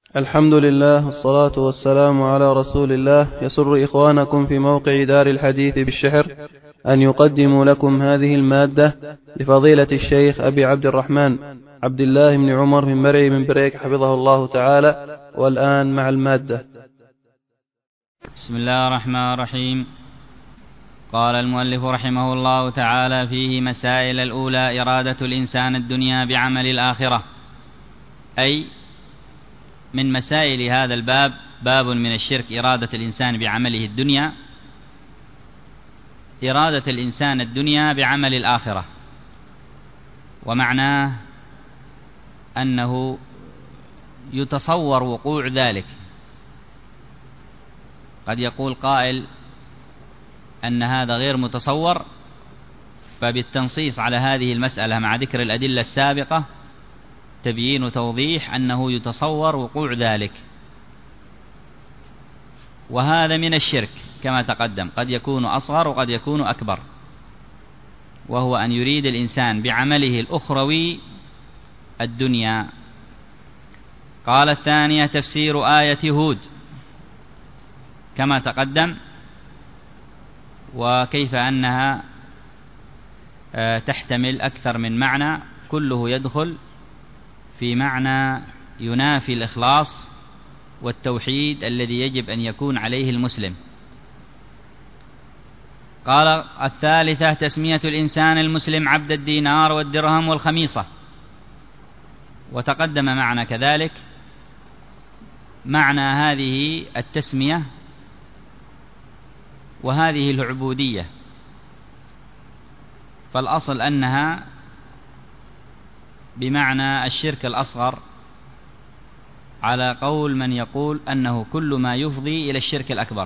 الحمد لله والصلاة والسلام على رسول الله. يسر إخوانكم في موقع دار الحديث بالشحر أن يقدموا لكم هذه المادة لفضيلة الشيخ أبي عبد الرحمن عبد الله بن عمر من مرعي من بريك حفظه الله تعالى. والآن مع المادة. بسم الله الرحمن الرحيم. قال المؤلف رحمه الله تعالى فيه مسائل. الأولى إرادة الإنسان الدنيا بعمل الآخرة، أي من مسائل هذا الباب باب من الشرك إرادة الإنسان بعمله الدنيا، إرادة الإنسان الدنيا بعمل الآخرة، ومعناه أنه يتصور وقوع ذلك. قد يقول قائل أن هذا غير متصور، فبالتنصيص على هذه المسألة مع ذكر الأدلة السابقة تبيين وتوضيح أنه يتصور وقوع ذلك، وهذا من الشرك كما تقدم، قد يكون أصغر وقد يكون أكبر، وهو أن يريد الإنسان بعمله الأخروي الدنيا. قال الثانية تفسير آية هود كما تقدم، وكيف أنها تحتمل أكثر من معنى كله يدخل في معنى ينافي الإخلاص والتوحيد الذي يجب أن يكون عليه المسلم. قال الثالثة تسمية الإنسان المسلم عبد الدينار والدرهم والخميصة، وتقدم معنى كذلك معنى هذه التسمية وهذه العبودية، فالأصل أنها بمعنى الشرك الأصغر على قول من يقول أنه كل ما يفضي إلى الشرك الأكبر،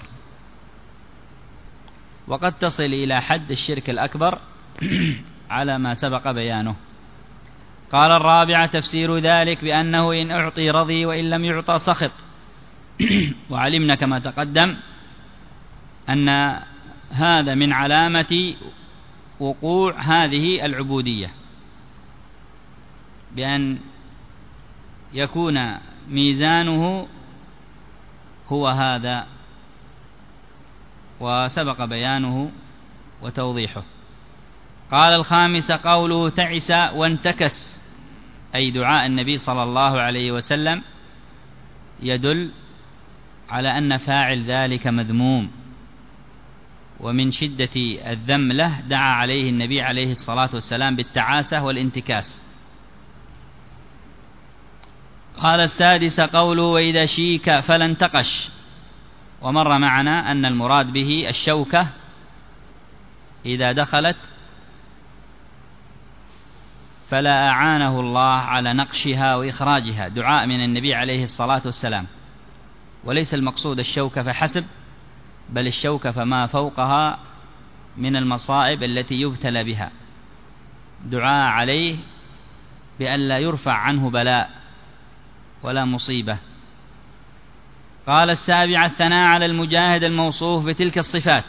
وقد تصل إلى حد الشرك الأكبر على ما سبق بيانه. قال الرابعة تفسير ذلك بأنه إن أعطي رضي وإن لم يعطى سخط. وعلمنا كما تقدم أن هذا من علامة وقوع هذه العبودية، بأن يكون ميزانه هو هذا، وسبق بيانه وتوضيحه. قال الخامس قوله تعس وانتكس، أي دعاء النبي صلى الله عليه وسلم يدل على أن فاعل ذلك مذموم، ومن شدة الذم له دعا عليه النبي عليه الصلاة والسلام بالتعاسة والانتكاس. قال السادس قوله وإذا شيك فلا انتقش، ومر معنا أن المراد به الشوكة إذا دخلت فلا أعانه الله على نقشها وإخراجها، دعاء من النبي عليه الصلاة والسلام. وليس المقصود الشوكة فحسب، بل الشوكة فما فوقها من المصائب التي يبتلى بها، دعاء عليه بأن لا يرفع عنه بلاء ولا مصيبة. قال السابع الثناء على المجاهد الموصوف بتلك الصفات،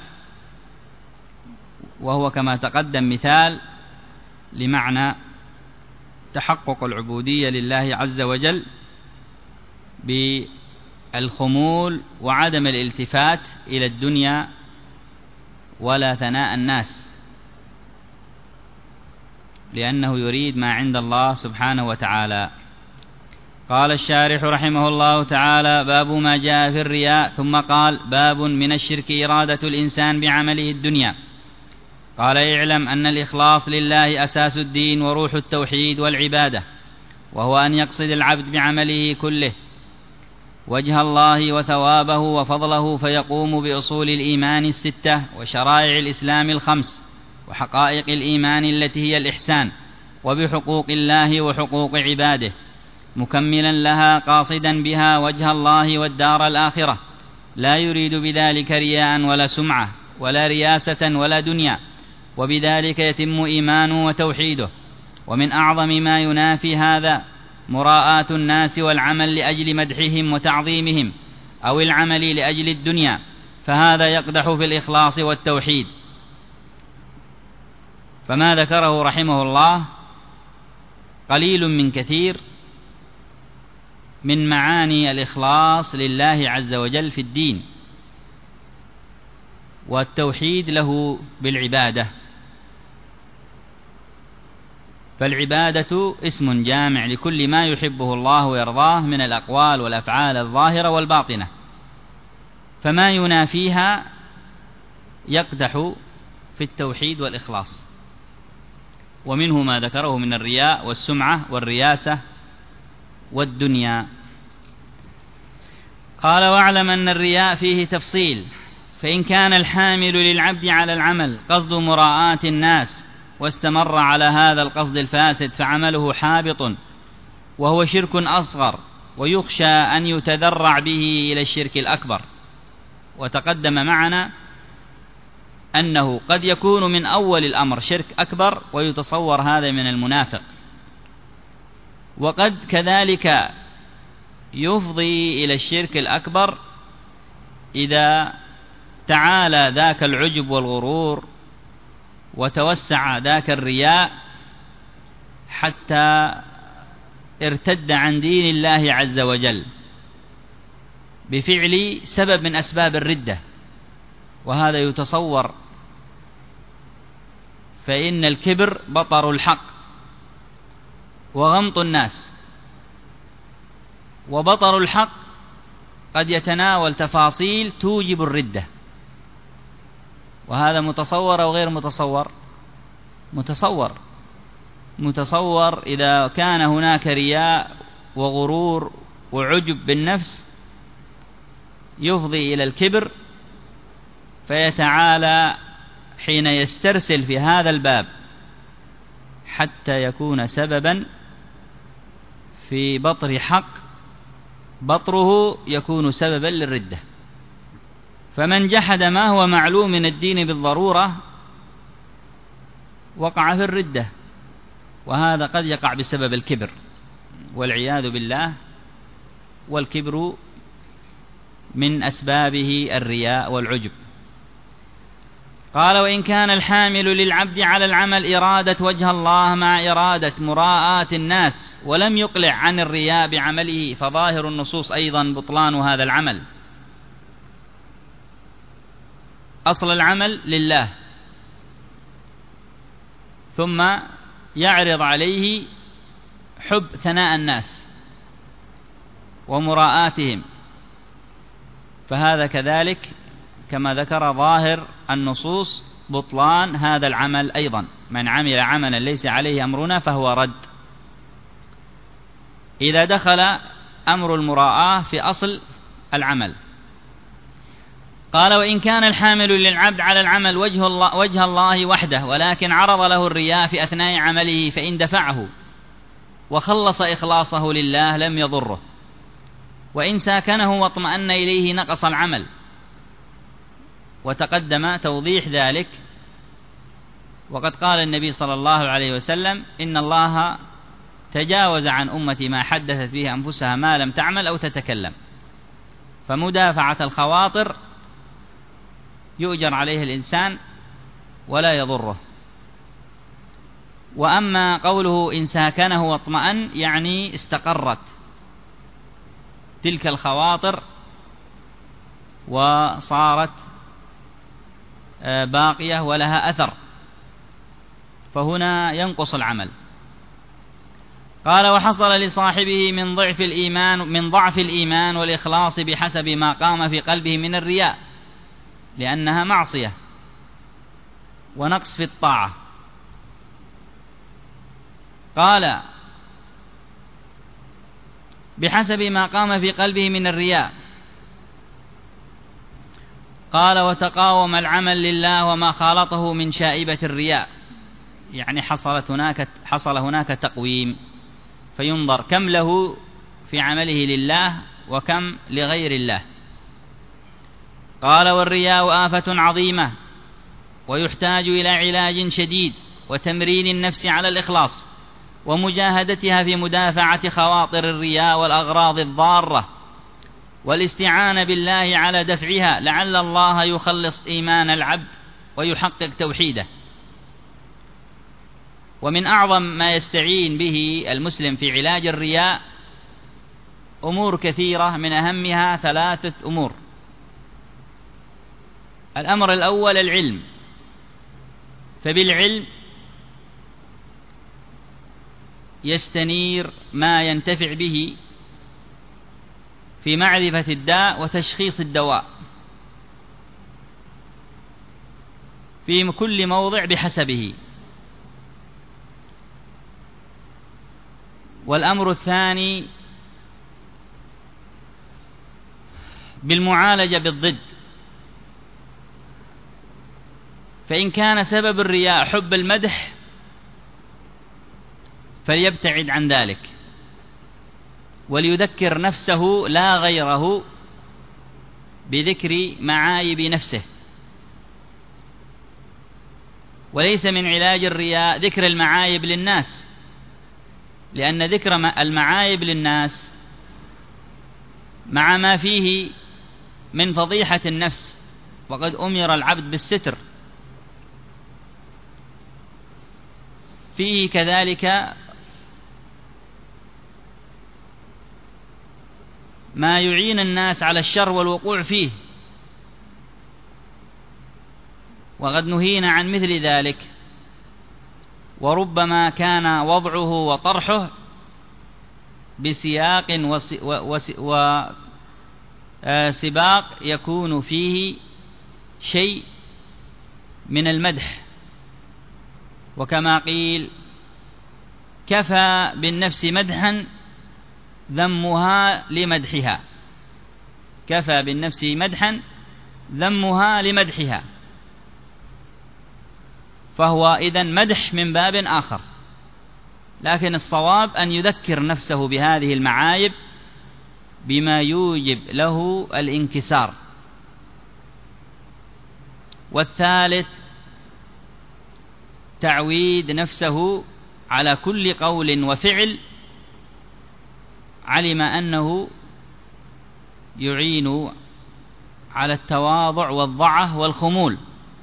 وهو كما تقدم مثال لمعنى تحقق العبودية لله عز وجل بالخمول وعدم الالتفات إلى الدنيا ولا ثناء الناس، لأنه يريد ما عند الله سبحانه وتعالى. قال الشارح رحمه الله تعالى باب ما جاء في الرياء، ثم قال باب من الشرك إرادة الإنسان بعمله الدنيا. قال اعلم أن الإخلاص لله أساس الدين وروح التوحيد والعبادة، وهو أن يقصد العبد بعمله كله وجه الله وثوابه وفضله، فيقوم بأصول الإيمان الستة وشرائع الإسلام الخمس وحقائق الإيمان التي هي الإحسان، وبحقوق الله وحقوق عباده، مكملا لها قاصدا بها وجه الله والدار الآخرة، لا يريد بذلك رياء ولا سمعة ولا رياسة ولا دنيا، وبذلك يتم إيمانه وتوحيده. ومن أعظم ما ينافي هذا مراءاة الناس والعمل لأجل مدحهم وتعظيمهم، أو العمل لأجل الدنيا، فهذا يقدح في الإخلاص والتوحيد. فما ذكره رحمه الله قليل من كثير، من معاني الإخلاص لله عز وجل في الدين والتوحيد له بالعبادة. فالعبادة اسم جامع لكل ما يحبه الله ويرضاه من الأقوال والأفعال الظاهرة والباطنة، فما ينافيها يقدح في التوحيد والإخلاص، ومنه ما ذكره من الرياء والسمعة والرياسة والدنيا. قال: واعلم أن الرياء فيه تفصيل، فإن كان الحامل للعبد على العمل قصد مراءاة الناس واستمر على هذا القصد الفاسد فعمله حابط وهو شرك أصغر، ويخشى أن يتذرع به إلى الشرك الأكبر. وتقدم معنا أنه قد يكون من أول الأمر شرك أكبر ويتصور هذا من المنافق، وقد كذلك يفضي إلى الشرك الأكبر إذا تعالى ذاك العجب والغرور وتوسع ذاك الرياء حتى ارتد عن دين الله عز وجل بفعل سبب من أسباب الردة، وهذا يتصور. فإن الكبر بطر الحق وغمط الناس، وبطر الحق قد يتناول تفاصيل توجب الردة، وهذا متصور أو غير متصور؟ متصور إذا كان هناك رياء وغرور وعجب بالنفس يفضي إلى الكبر، فيتعالى حين يسترسل في هذا الباب حتى يكون سببا في بطر حق، بطره يكون سببا للردة. فمن جحد ما هو معلوم من الدين بالضرورة وقع في الردة، وهذا قد يقع بسبب الكبر والعياذ بالله، والكبر من أسبابه الرياء والعجب. قال: وإن كان الحامل للعبد على العمل إرادة وجه الله مع إرادة مراءاة الناس ولم يقلع عن الرياء بعمله، فظاهر النصوص أيضا بطلان هذا العمل. أصل العمل لله، ثم يعرض عليه حب ثناء الناس ومراءاتهم، فهذا كذلك كما ذكر ظاهر النصوص بطلان هذا العمل أيضا. من عمل عملا ليس عليه أمرنا فهو رد، إذا دخل أمر المراءة في أصل العمل. قال: وإن كان الحامل للعبد على العمل وجه الله وحده، ولكن عرض له الرياء في أثناء عمله، فإن دفعه وخلص إخلاصه لله لم يضره، وإن ساكنه واطمأن إليه نقص العمل. وتقدم توضيح ذلك، وقد قال النبي صلى الله عليه وسلم: إن الله تجاوز عن أمتي ما حدثت به أنفسها ما لم تعمل أو تتكلم. فمدافعة الخواطر يؤجر عليه الإنسان ولا يضره. وأما قوله إن ساكنه واطمأن يعني استقرت تلك الخواطر وصارت باقية ولها أثر، فهنا ينقص العمل. قال: وحصل لصاحبه من ضعف الإيمان والإخلاص بحسب ما قام في قلبه من الرياء، لأنها معصية ونقص في الطاعة. قال: بحسب ما قام في قلبه من الرياء. قال: وتقاوم العمل لله وما خالطه من شائبة الرياء، يعني حصل هناك تقويم، فينظر كم له في عمله لله وكم لغير الله. قال: والرياء آفة عظيمة، ويحتاج إلى علاج شديد وتمرين النفس على الإخلاص ومجاهدتها في مدافعة خواطر الرياء والأغراض الضارة، والاستعانة بالله على دفعها، لعل الله يخلص إيمان العبد ويحقق توحيده. ومن أعظم ما يستعين به المسلم في علاج الرياء أمور كثيرة، من أهمها 3 أمور. الأمر الأول العلم، فبالعلم يستنير ما ينتفع به في معرفة الداء وتشخيص الدواء في كل موضع بحسبه. والأمر الثاني بالمعالجة بالضد، فإن كان سبب الرياء حب المدح فليبتعد عن ذلك، وليذكر نفسه لا غيره بذكر معايب نفسه. وليس من علاج الرياء ذكر المعايب للناس، لأن ذكر المعايب للناس مع ما فيه من فضيحة النفس، وقد أمر العبد بالستر، فيه كذلك ما يعين الناس على الشر والوقوع فيه، وقد نهينا عن مثل ذلك. وربما كان وضعه وطرحه بسياق وسباق يكون فيه شيء من المدح، وكما قيل: كفى بالنفس مدحا ذمها لمدحها. كفى بالنفس مدحا ذمها لمدحها، فهو إذن مدح من باب آخر. لكن الصواب أن يذكر نفسه بهذه المعايب بما يوجب له الانكسار. والثالث تعويد نفسه على كل قول وفعل علم أنه يعين على التواضع والضعة والخمول،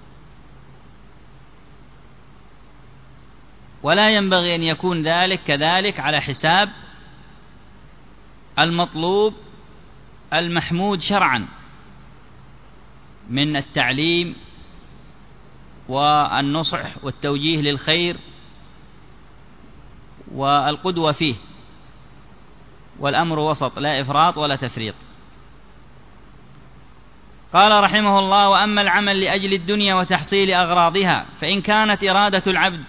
ولا ينبغي أن يكون ذلك كذلك على حساب المطلوب المحمود شرعا من التعليم والنصح والتوجيه للخير والقدوة فيه. والأمر وسط، لا إفراط ولا تفريط. قال رحمه الله: وأما العمل لأجل الدنيا وتحصيل أغراضها، فإن كانت إرادة العبد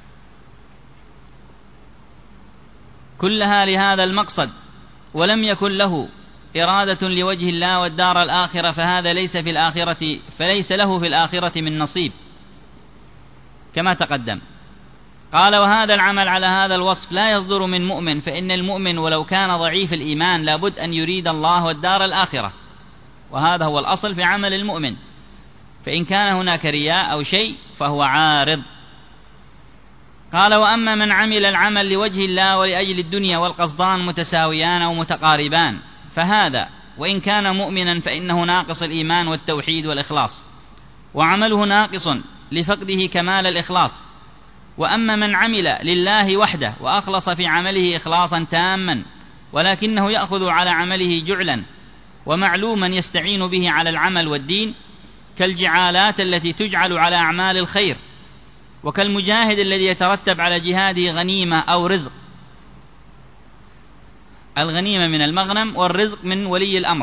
كلها لهذا المقصد ولم يكن له إرادة لوجه الله والدار الآخرة، فهذا فليس له في الآخرة من نصيب، كما تقدم. قال: وهذا العمل على هذا الوصف لا يصدر من مؤمن، فإن المؤمن ولو كان ضعيف الإيمان لابد أن يريد الله والدار الآخرة، وهذا هو الأصل في عمل المؤمن. فإن كان هناك رياء أو شيء فهو عارض. قال: وأما من عمل العمل لوجه الله ولأجل الدنيا والقصدان متساويان أو متقاربان، فهذا وإن كان مؤمنا فإنه ناقص الإيمان والتوحيد والإخلاص، وعمله ناقص لفقده كمال الإخلاص. وأما من عمل لله وحده وأخلص في عمله إخلاصا تاما، ولكنه يأخذ على عمله جعلا ومعلوما يستعين به على العمل والدين، كالجعالات التي تجعل على أعمال الخير، وكالمجاهد الذي يترتب على جهاده غنيمة أو رزق. الغنيمة من المغنم، والرزق من ولي الأمر،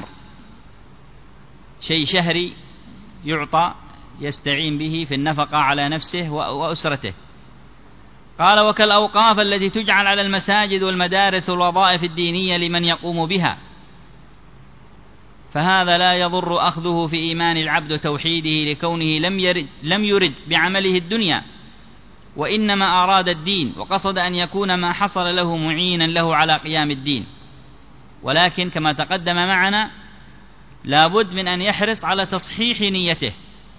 شيء شهري يعطى يستعين به في النفقة على نفسه وأسرته. قال: وكالأوقاف التي تجعل على المساجد والمدارس والوظائف الدينية لمن يقوم بها، فهذا لا يضر أخذه في إيمان العبد وتوحيده، لكونه لم يرد بعمله الدنيا، وإنما أراد الدين، وقصد أن يكون ما حصل له معينا له على قيام الدين. ولكن كما تقدم معنا لابد من أن يحرص على تصحيح نيته.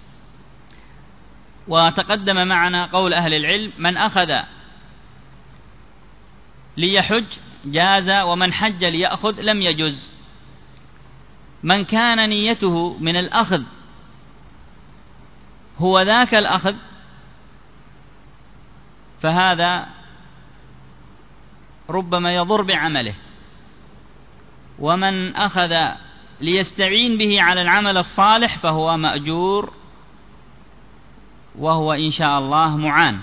وتقدم معنا قول أهل العلم: من أخذ ليحج جاز، ومن حج ليأخذ لم يجز. من كان نيته من الأخذ هو ذاك الأخذ، فهذا ربما يضر بعمله. ومن أخذ ليستعين به على العمل الصالح فهو مأجور، وهو إن شاء الله معان.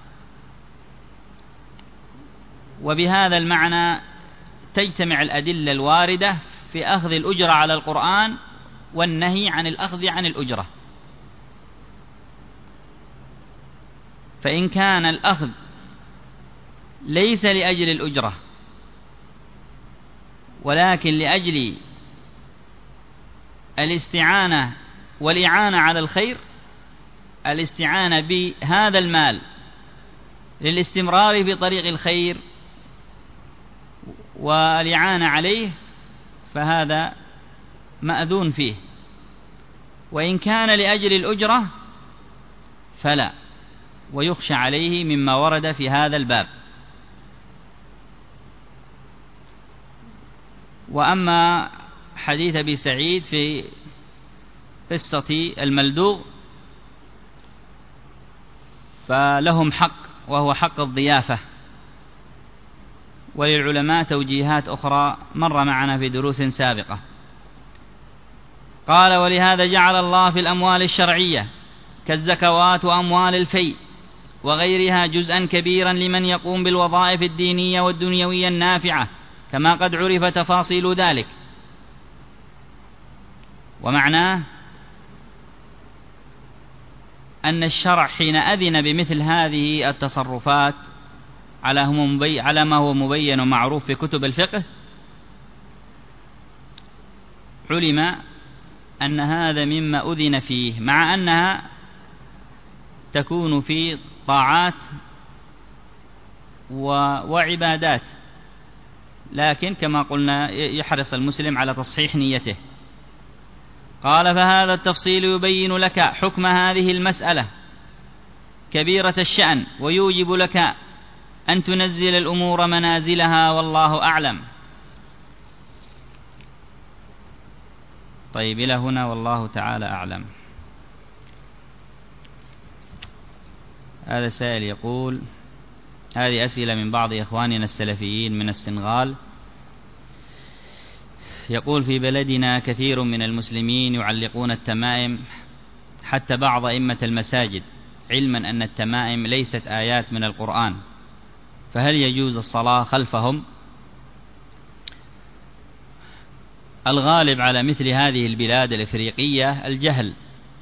وبهذا المعنى تجتمع الأدلة الواردة في أخذ الأجرة على القرآن والنهي عن الأخذ عن الأجرة. فإن كان الأخذ ليس لأجل الأجرة ولكن لأجل الاستعانة والإعانة على الخير، الاستعانة بهذا المال للاستمرار في طريق الخير والإعانة عليه، فهذا مأذون فيه. وإن كان لأجل الأجرة فلا، ويخشى عليه مما ورد في هذا الباب. وأما حديث أبي سعيد في قصة الملدوغ فلهم حق، وهو حق الضيافة، وللعلماء توجيهات أخرى مر معنا في دروس سابقة. قال: ولهذا جعل الله في الأموال الشرعية كالزكوات وأموال الفيء وغيرها جزءا كبيرا لمن يقوم بالوظائف الدينية والدنيوية النافعة، كما قد عرف تفاصيل ذلك. ومعناه أن الشرع حين أذن بمثل هذه التصرفات على ما هو مبين ومعروف في كتب الفقه، علم أن هذا مما أذن فيه، مع أنها تكون في طاعات وعبادات، لكن كما قلنا يحرص المسلم على تصحيح نيته. قال: فهذا التفصيل يبين لك حكم هذه المسألة كبيرة الشأن، ويوجب لك أن تنزل الأمور منازلها، والله أعلم. طيب، إلى هنا والله تعالى أعلم. هذا سائل يقول: هذه أسئلة من بعض إخواننا السلفيين من السنغال. يقول: في بلدنا كثير من المسلمين يعلقون التمائم، حتى بعض أئمة المساجد، علما أن التمائم ليست آيات من القرآن، فهل يجوز الصلاة خلفهم؟ الغالب على مثل هذه البلاد الإفريقية الجهل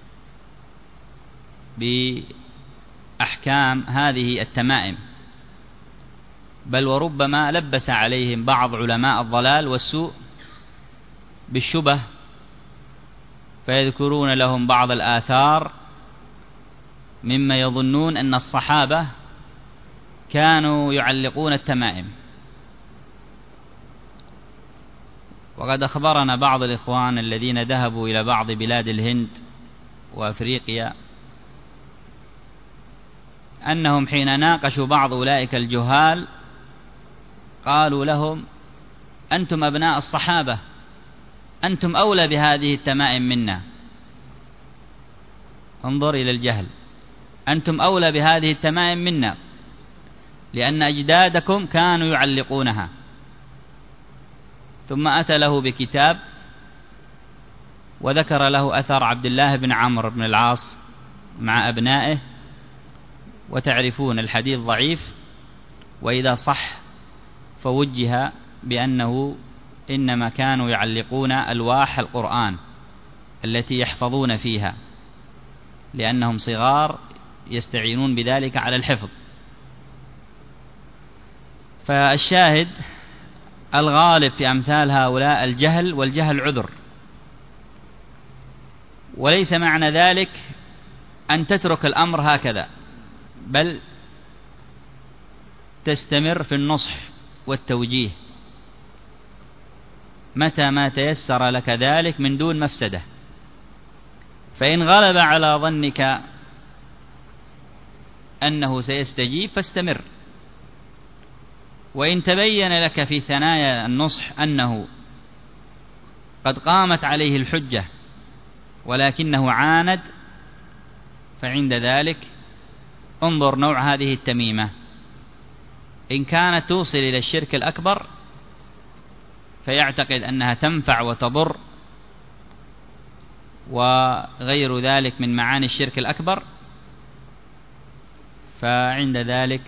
بأحكام هذه التمائم، بل وربما لبس عليهم بعض علماء الضلال والسوء بالشبه، فيذكرون لهم بعض الآثار مما يظنون أن الصحابة كانوا يعلقون التمائم. وقد أخبرنا بعض الإخوان الذين ذهبوا إلى بعض بلاد الهند وأفريقيا أنهم حين ناقشوا بعض أولئك الجهال قالوا لهم: أنتم أبناء الصحابة، أنتم أولى بهذه التمائم منا. انظر إلى الجهل، أنتم أولى بهذه التمائم منا، لأن أجدادكم كانوا يعلقونها. ثم أتى له بكتاب وذكر له أثر عبد الله بن عمرو بن العاص مع أبنائه، وتعرفون الحديث ضعيف، وإذا صح فوجه بأنه إنما كانوا يعلقون ألواح القرآن التي يحفظون فيها، لأنهم صغار يستعينون بذلك على الحفظ. فالشاهد الغالب في أمثال هؤلاء الجهل، والجهل عذر، وليس معنى ذلك أن تترك الأمر هكذا، بل تستمر في النصح والتوجيه متى ما تيسر لك ذلك من دون مفسدة. فإن غلب على ظنك أنه سيستجيب فاستمر، وإن تبين لك في ثنايا النصح أنه قد قامت عليه الحجة ولكنه عاند، فعند ذلك انظر نوع هذه التميمة. إن كانت توصل إلى الشرك الأكبر فيعتقد أنها تنفع وتضر وغير ذلك من معاني الشرك الأكبر، فعند ذلك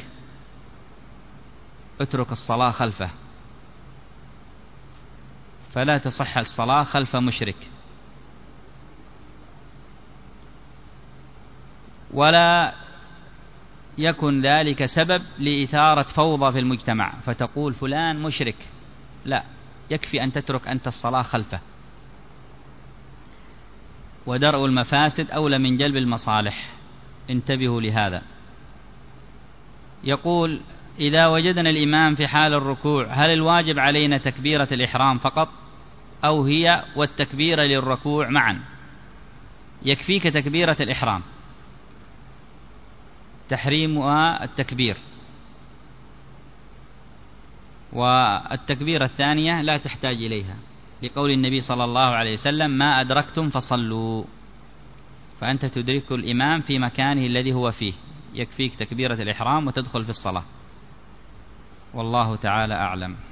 اترك الصلاة خلفه، فلا تصح الصلاة خلف مشرك، ولا يكن ذلك سبب لإثارة فوضى في المجتمع فتقول فلان مشرك، لا، يكفي أن تترك أنت الصلاة خلفه. ودرء المفاسد أولى من جلب المصالح، انتبهوا لهذا. يقول: إذا وجدنا الإمام في حال الركوع هل الواجب علينا تكبيرة الإحرام فقط أو هي والتكبير للركوع معا؟ يكفيك تكبيرة الإحرام، تحريمها التكبير، والتكبيرة الثانية لا تحتاج إليها، لقول النبي صلى الله عليه وسلم: ما أدركتم فصلوا، فأنت تدرك الإمام في مكانه الذي هو فيه، يكفيك تكبيرة الإحرام وتدخل في الصلاة، والله تعالى أعلم.